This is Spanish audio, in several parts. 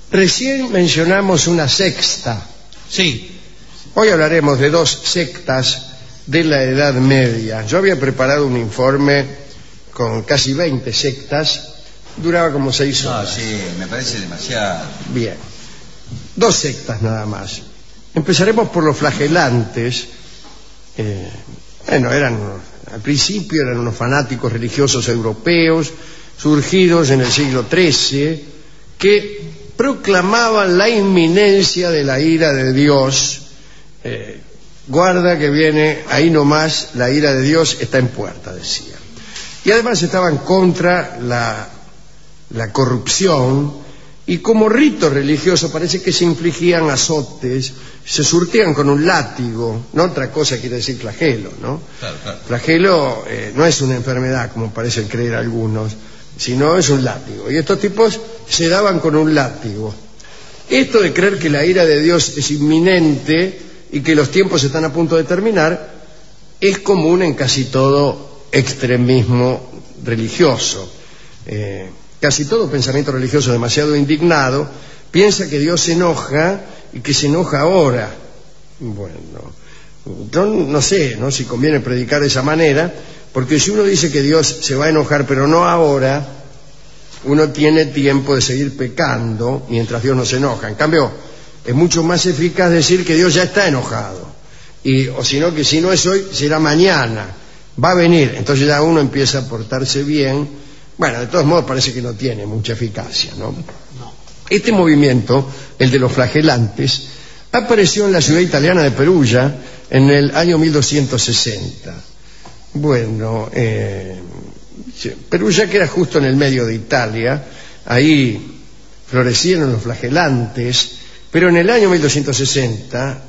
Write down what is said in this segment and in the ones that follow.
Recién mencionamos una sexta. Sí. Hoy hablaremos de dos sectas de la Edad Media. Yo había preparado un informe con casi 20 sectas, duraba como 6 horas. No, sí, me parece demasiado. Bien, dos sectas nada más. Empezaremos por los flagelantes. Al principio eran unos fanáticos religiosos europeos, surgidos en el siglo XIII, que proclamaban la inminencia de la ira de Dios. Guarda que viene ahí nomás, la ira de Dios está en puerta, decía. Y además estaban contra la corrupción, y como rito religioso parece que se infligían azotes, se surtían con un látigo. No otra cosa quiere decir flagelo, ¿no? Claro. Flagelo no es una enfermedad, como parecen creer algunos, sino es un látigo. Y estos tipos se daban con un látigo. Esto de creer que la ira de Dios es inminente y que los tiempos están a punto de terminar es común en casi todo extremismo religioso. Casi todo pensamiento religioso demasiado indignado piensa que Dios se enoja y que se enoja ahora. Bueno, yo no sé, ¿no?, si conviene predicar de esa manera, porque si uno dice que Dios se va a enojar pero no ahora, uno tiene tiempo de seguir pecando mientras Dios no se enoja. En cambio, es mucho más eficaz decir que Dios ya está enojado, o si no, que si no es hoy, será mañana, va a venir. Entonces ya uno empieza a portarse bien. Bueno, de todos modos parece que no tiene mucha eficacia, ¿no? Este movimiento, el de los flagelantes, apareció en la ciudad italiana de Perugia en el año 1260. Bueno, Perugia, que era justo en el medio de Italia, ahí florecieron los flagelantes, pero en el año 1260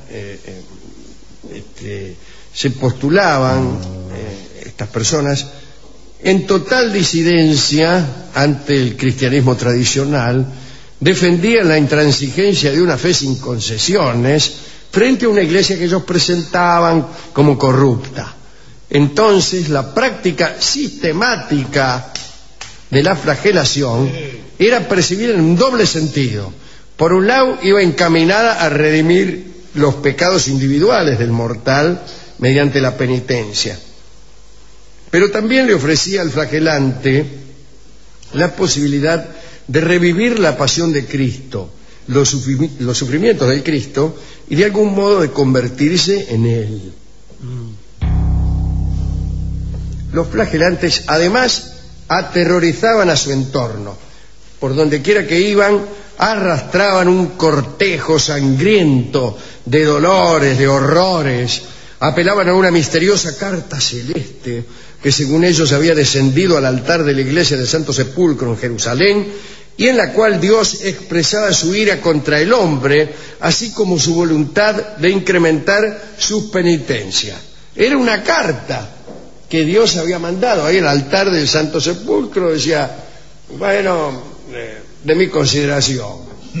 se postulaban estas personas en total disidencia ante el cristianismo tradicional, defendían la intransigencia de una fe sin concesiones frente a una iglesia que ellos presentaban como corrupta. Entonces, la práctica sistemática de la flagelación era percibida en un doble sentido. Por un lado, iba encaminada a redimir los pecados individuales del mortal mediante la penitencia, pero también le ofrecía al flagelante la posibilidad de revivir la pasión de Cristo, los sufrimientos del Cristo, y de algún modo de convertirse en Él. Los flagelantes además aterrorizaban a su entorno. Por donde quiera que iban, arrastraban un cortejo sangriento de dolores, de horrores. Apelaban a una misteriosa carta celeste que según ellos había descendido al altar de la iglesia del Santo Sepulcro en Jerusalén, y en la cual Dios expresaba su ira contra el hombre, así como su voluntad de incrementar sus penitencias. Era una carta que Dios había mandado ahí al altar del Santo Sepulcro. Decía, bueno, de mi consideración,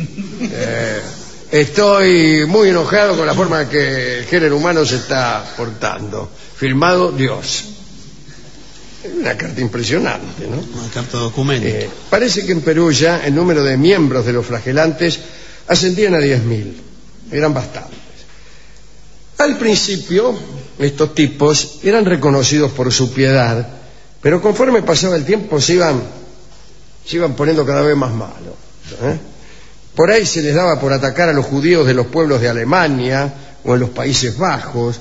estoy muy enojado con la forma que el género humano se está portando. Firmado Dios. Una carta impresionante, ¿no? Una carta documento. Parece que en Perugia el número de miembros de los flagelantes ascendían a 10.000. Eran bastantes. Al principio, estos tipos eran reconocidos por su piedad, pero conforme pasaba el tiempo se iban poniendo cada vez más malos. Por ahí se les daba por atacar a los judíos de los pueblos de Alemania o en los Países Bajos.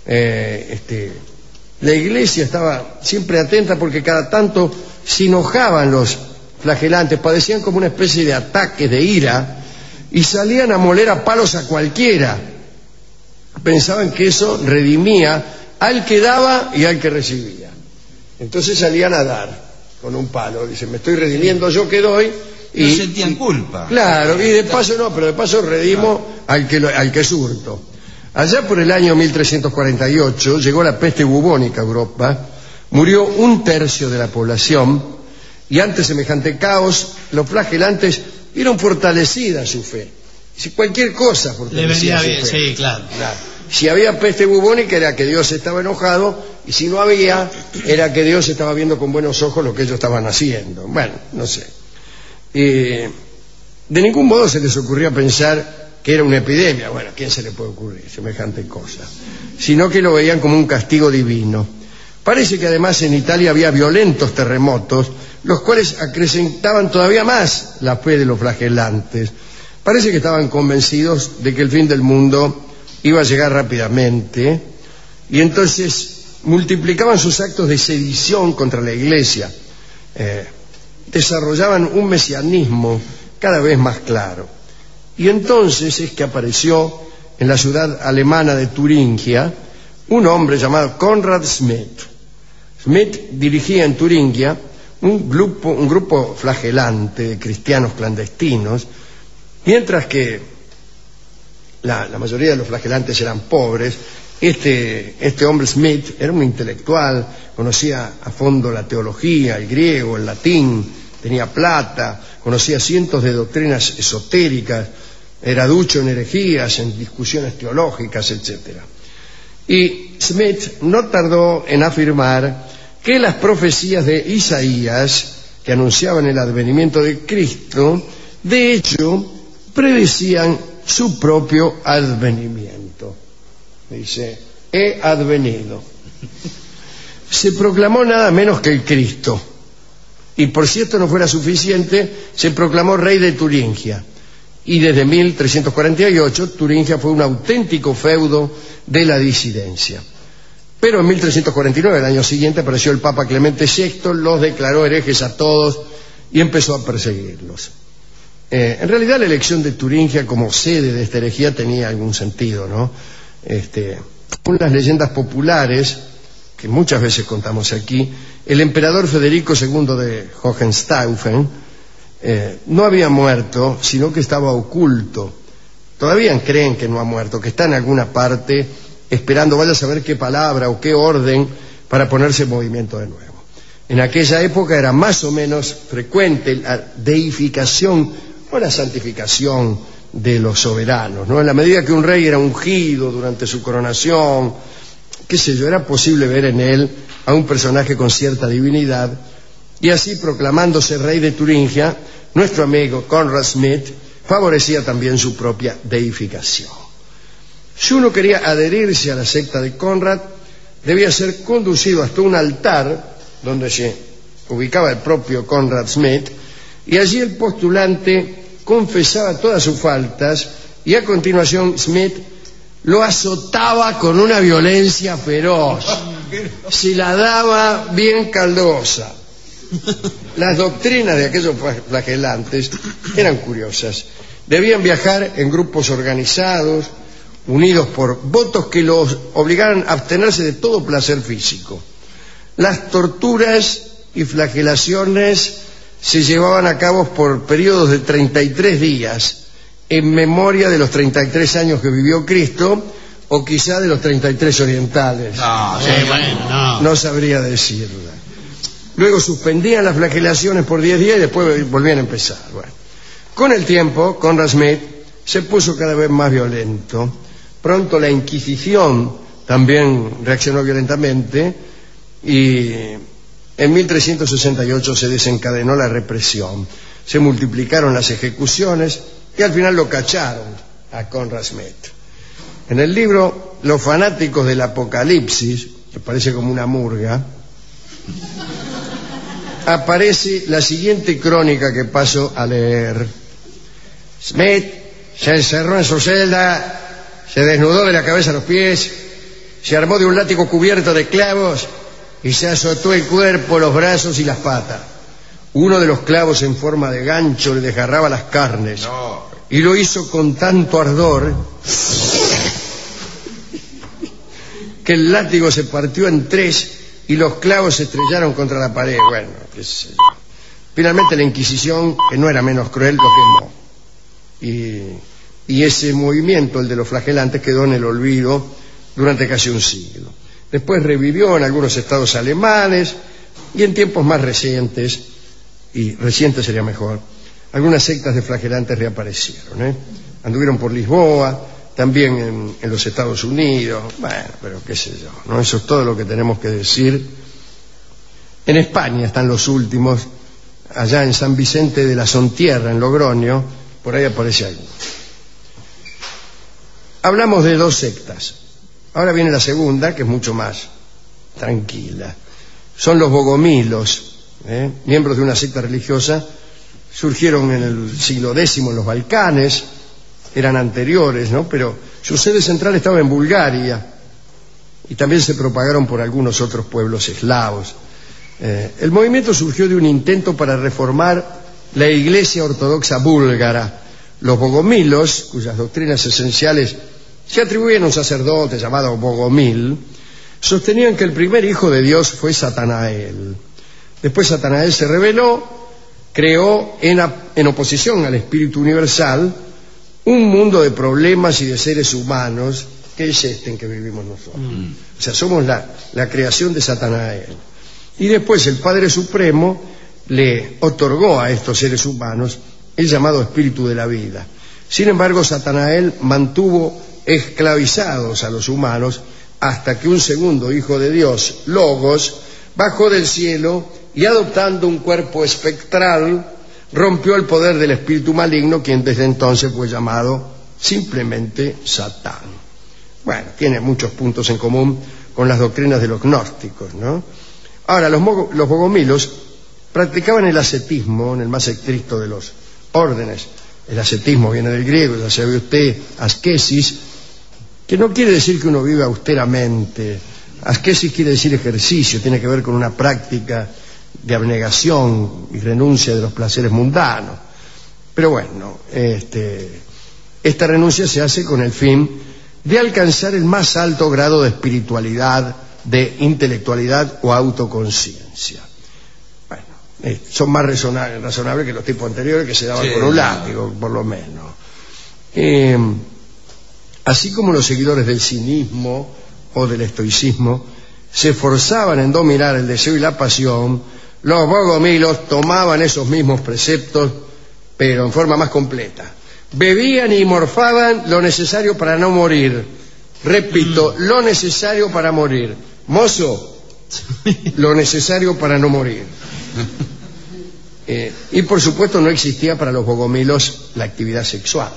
La iglesia estaba siempre atenta porque cada tanto se enojaban los flagelantes, padecían como una especie de ataque de ira y salían a moler a palos a cualquiera. Pensaban que eso redimía al que daba y al que recibía. Entonces salían a dar con un palo. Dicen, me estoy redimiendo yo que doy. Y no sentían culpa. Claro, y de paso no, pero de paso redimo al que surto. Allá por el año 1348 llegó la peste bubónica a Europa, murió 1/3 de la población, y ante semejante caos los flagelantes vieron fortalecida su fe. Si cualquier cosa fortalecía su fe. Sí, claro. Si había peste bubónica era que Dios estaba enojado, y si no había era que Dios estaba viendo con buenos ojos lo que ellos estaban haciendo. Bueno, no sé. De ningún modo se les ocurrió pensar que era una epidemia. Bueno, ¿a quién se le puede ocurrir semejante cosa? Sino que lo veían como un castigo divino. Parece que además en Italia había violentos terremotos, los cuales acrecentaban todavía más la fe de los flagelantes. Parece que estaban convencidos de que el fin del mundo iba a llegar rápidamente, y entonces multiplicaban sus actos de sedición contra la Iglesia. Desarrollaban un mesianismo cada vez más claro. Y entonces es que apareció en la ciudad alemana de Turingia un hombre llamado Konrad Schmidt. Schmidt dirigía en Turingia un grupo flagelante de cristianos clandestinos, mientras que la mayoría de los flagelantes eran pobres. Este hombre Schmidt era un intelectual, conocía a fondo la teología, el griego, el latín, tenía plata, conocía cientos de doctrinas esotéricas, era ducho en herejías, en discusiones teológicas, etc. Y Schmidt no tardó en afirmar que las profecías de Isaías, que anunciaban el advenimiento de Cristo, de hecho, predecían su propio advenimiento. Dice, he advenido. Se proclamó nada menos que el Cristo. Y por si esto no fuera suficiente, se proclamó rey de Turingia. Y desde 1348 Turingia fue un auténtico feudo de la disidencia. Pero en 1349, el año siguiente, apareció el Papa Clemente VI, los declaró herejes a todos y empezó a perseguirlos. En realidad la elección de Turingia como sede de esta herejía tenía algún sentido, ¿no? Según las leyendas populares, que muchas veces contamos aquí, el emperador Federico II de Hohenstaufen no había muerto, sino que estaba oculto. Todavía creen que no ha muerto, que está en alguna parte esperando vaya a saber qué palabra o qué orden para ponerse en movimiento de nuevo. En aquella época era más o menos frecuente la deificación o la santificación de los soberanos, ¿no? En la medida que un rey era ungido durante su coronación, qué sé yo, era posible ver en él a un personaje con cierta divinidad, y así, proclamándose rey de Turingia, nuestro amigo Konrad Schmidt favorecía también su propia deificación. Si uno quería adherirse a la secta de Konrad, debía ser conducido hasta un altar donde se ubicaba el propio Konrad Schmidt, y allí el postulante confesaba todas sus faltas, y a continuación Schmidt lo azotaba con una violencia feroz, se la daba bien caldosa. Las doctrinas de aquellos flagelantes eran curiosas. Debían viajar en grupos organizados, unidos por votos que los obligaran a abstenerse de todo placer físico. Las torturas y flagelaciones se llevaban a cabo por periodos de 33 días, en memoria de los 33 años que vivió Cristo, o quizá de los 33 orientales. No sabría decirla. Luego suspendían las flagelaciones por 10 días y después volvían a empezar. Bueno, con el tiempo, Konrad Schmidt se puso cada vez más violento. Pronto la Inquisición también reaccionó violentamente, y en 1368 se desencadenó la represión. Se multiplicaron las ejecuciones y al final lo cacharon a Konrad Schmidt. En el libro Los fanáticos del Apocalipsis, que parece como una murga, aparece la siguiente crónica que paso a leer. Schmidt se encerró en su celda, se desnudó de la cabeza a los pies, se armó de un látigo cubierto de clavos y se azotó el cuerpo, los brazos y las patas. Uno de los clavos en forma de gancho le desgarraba las carnes, y lo hizo con tanto ardor que el látigo se partió en 3 y los clavos se estrellaron contra la pared. Bueno, qué sé yo. Finalmente la Inquisición, que no era menos cruel, lo quemó. Y ese movimiento, el de los flagelantes, quedó en el olvido durante casi un siglo. Después revivió en algunos estados alemanes, y en tiempos más recientes, y recientes sería mejor, algunas sectas de flagelantes reaparecieron, anduvieron por Lisboa, también en los Estados Unidos. Bueno, pero qué sé yo, ¿no? Eso es todo lo que tenemos que decir. En España están los últimos, allá en San Vicente de la Sontierra, en Logroño, por ahí aparece algo. Hablamos de dos sectas. Ahora viene la segunda, que es mucho más tranquila. Son los bogomilos, miembros de una secta religiosa. Surgieron en el siglo X en los Balcanes, eran anteriores, ¿no? Pero su sede central estaba en Bulgaria y también se propagaron por algunos otros pueblos eslavos. El movimiento surgió de un intento para reformar la Iglesia Ortodoxa búlgara. Los bogomilos, cuyas doctrinas esenciales se atribuyen a un sacerdote llamado Bogomil, sostenían que el primer hijo de Dios fue Satanael. Después Satanael se rebeló, creó en oposición al espíritu universal un mundo de problemas y de seres humanos que es este en que vivimos nosotros. O sea, somos la creación de Satanael. Y después el Padre Supremo le otorgó a estos seres humanos el llamado espíritu de la vida. Sin embargo, Satanael mantuvo esclavizados a los humanos hasta que un segundo hijo de Dios, Logos, bajó del cielo y adoptando un cuerpo espectral rompió el poder del espíritu maligno, quien desde entonces fue llamado simplemente Satán. Bueno, tiene muchos puntos en común con las doctrinas de los gnósticos, ¿no? Ahora, los bogomilos practicaban el ascetismo en el más estricto de los órdenes. El ascetismo viene del griego, ya sabe usted, ascesis, que no quiere decir que uno vive austeramente. Ascesis quiere decir ejercicio, tiene que ver con una práctica de abnegación y renuncia de los placeres mundanos. Pero bueno, esta renuncia se hace con el fin de alcanzar el más alto grado de espiritualidad, de intelectualidad o autoconciencia. Bueno, son más razonables que los tipos anteriores que se daban con un látigo, por lo menos. Así como los seguidores del cinismo o del estoicismo se esforzaban en dominar el deseo y la pasión, los bogomilos tomaban esos mismos preceptos, pero en forma más completa. Bebían y morfaban lo necesario para no morir. Repito, lo necesario para morir. Mozo, lo necesario para no morir. Y por supuesto no existía para los bogomilos la actividad sexual.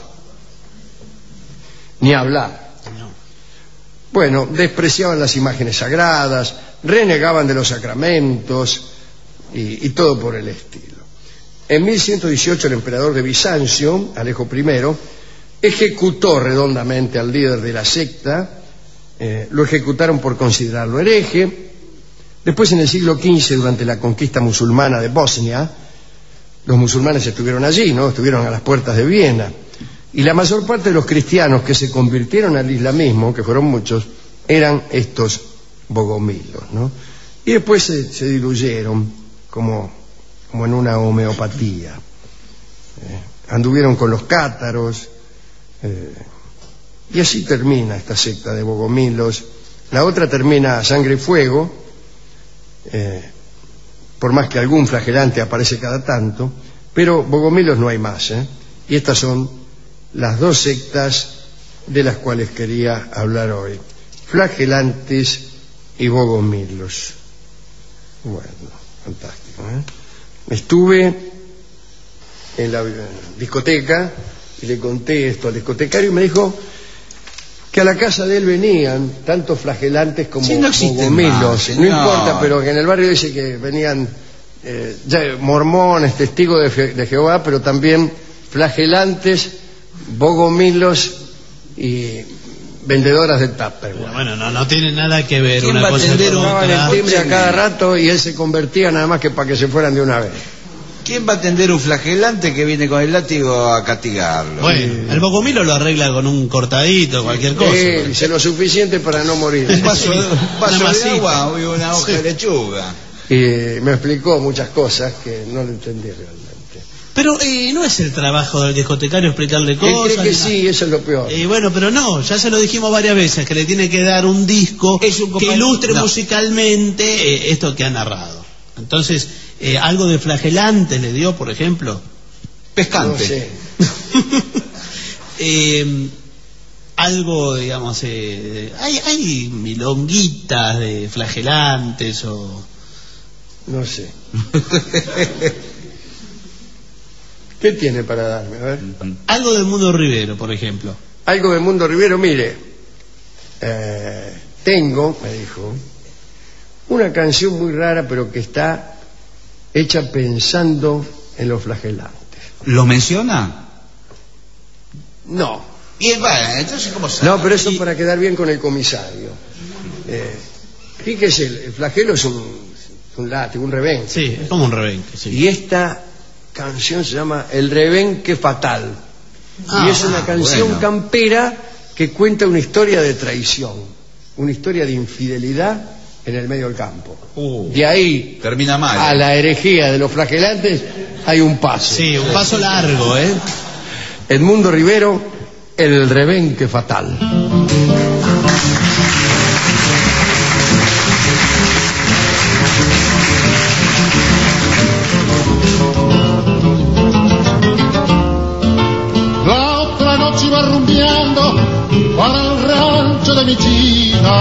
Ni hablar. Bueno, despreciaban las imágenes sagradas, renegaban de los sacramentos y todo por el estilo. En 1118 el emperador de Bizancio, Alejo I, ejecutó redondamente al líder de la secta. Lo ejecutaron por considerarlo hereje. Después, en el siglo XV, durante la conquista musulmana de Bosnia, los musulmanes estuvieron allí, ¿no? Estuvieron a las puertas de Viena. Y la mayor parte de los cristianos que se convirtieron al islamismo, que fueron muchos, eran estos bogomilos, ¿no? Y después se diluyeron como en una homeopatía. Anduvieron con los cátaros, y así termina esta secta de bogomilos. La otra termina a sangre y fuego, por más que algún flagelante aparece cada tanto, pero bogomilos no hay más, y estas son las dos sectas de las cuales quería hablar hoy: flagelantes y bogomilos. Bueno, fantástico, Estuve en la discoteca y le conté esto al discotecario y me dijo que a la casa de él venían tanto flagelantes como bogomilos. No importa, pero que en el barrio dice que venían ya mormones, testigos de Jehová, pero también flagelantes, bogomilos y vendedoras de Tupperware. Bueno, no tiene nada que ver ¿Quién una va a cosa atender con Tomaban otra. el timbre a cada rato y él se convertía nada más que para que se fueran de una vez. ¿Quién va a atender un flagelante que viene con el látigo a castigarlo? Bueno, el bogomilo lo arregla con un cortadito, cualquier cosa. Dice lo suficiente para no morir. Un vaso de masita. agua y una hoja de lechuga. Y me explicó muchas cosas que no lo entendí realmente. Pero no es el trabajo del discotecario explicarle Él cosas. cree que sí, eso es lo peor. Bueno, pero no, ya se lo dijimos varias veces, que le tiene que dar un disco Es un que ilustre musicalmente esto que ha narrado. Entonces, algo de flagelante le dio, por ejemplo. Pescante. No sé. Algo, digamos, hay milonguitas de flagelantes o... No sé. ¿Qué tiene para darme? A ver. Algo del Mundo Rivero, por ejemplo. Algo del Mundo Rivero, mire. Tengo, me dijo, una canción muy rara, pero que está hecha pensando en los flagelantes. ¿Lo menciona? No. Y bueno, entonces, ¿cómo sabe? No, pero eso para quedar bien con el comisario. Fíjese, el flagelo es un látigo, un rebenque. Sí, es como un rebenque, sí. Y esta canción se llama El rebenque fatal. Y es una canción campera que cuenta una historia de traición, una historia de infidelidad en el medio del campo. De ahí termina mal, a la herejía de los flagelantes hay un paso. Sí, un paso largo, ¿eh? Edmundo Rivero, El rebenque fatal. La otra noche iba rumbeando para el rancho de mi China,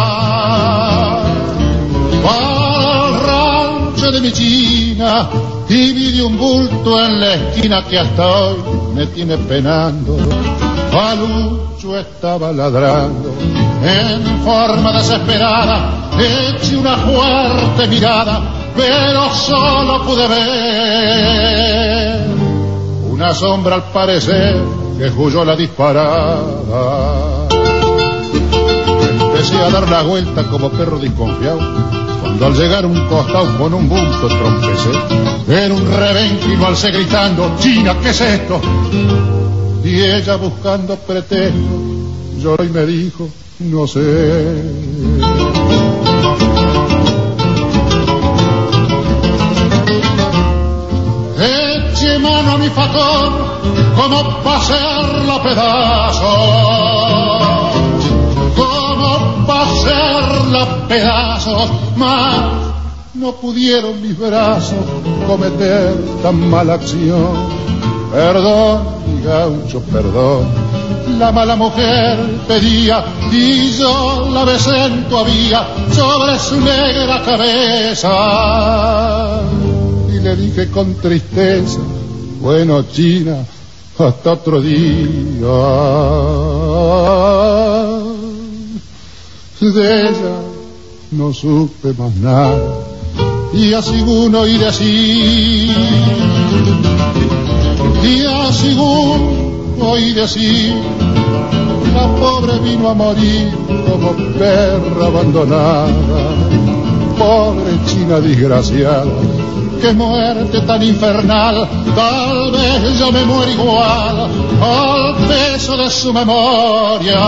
para el rancho de mi China, y vi de un bulto en la esquina que hasta hoy me tiene penando. Palucho estaba ladrando en forma desesperada, eché una fuerte mirada, pero solo pude ver una sombra al parecer que huyó la disparada. Empecé a dar la vuelta como perro desconfiado, cuando al llegar un costado con un bulto trompecé. Era un rebenque y lo alcé gritando: China, ¿qué es esto? Y ella buscando pretexto lloró y me dijo: no sé. Eché mano a mi facón como pa' hacerlo a pedazos, como pa' hacerlo a pedazos, mas no pudieron mis brazos cometer tan mala acción. Perdón, mi gaucho, perdón, la mala mujer pedía y yo la besé en tu vía sobre su negra cabeza. Y le dije con tristeza: bueno, China, hasta otro día. De ella no supe más nada, y así uno y decir, y así uno y decir, la pobre vino a morir como perra abandonada. Pobre China desgraciada, qué muerte tan infernal, tal vez yo me muero igual al peso de su memoria.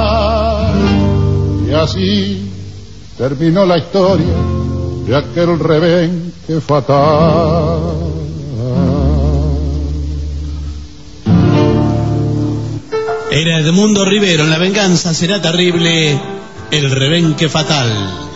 Y así terminó la historia de aquel rebenque fatal. Era Edmundo Rivero, en La venganza será terrible, El rebenque fatal.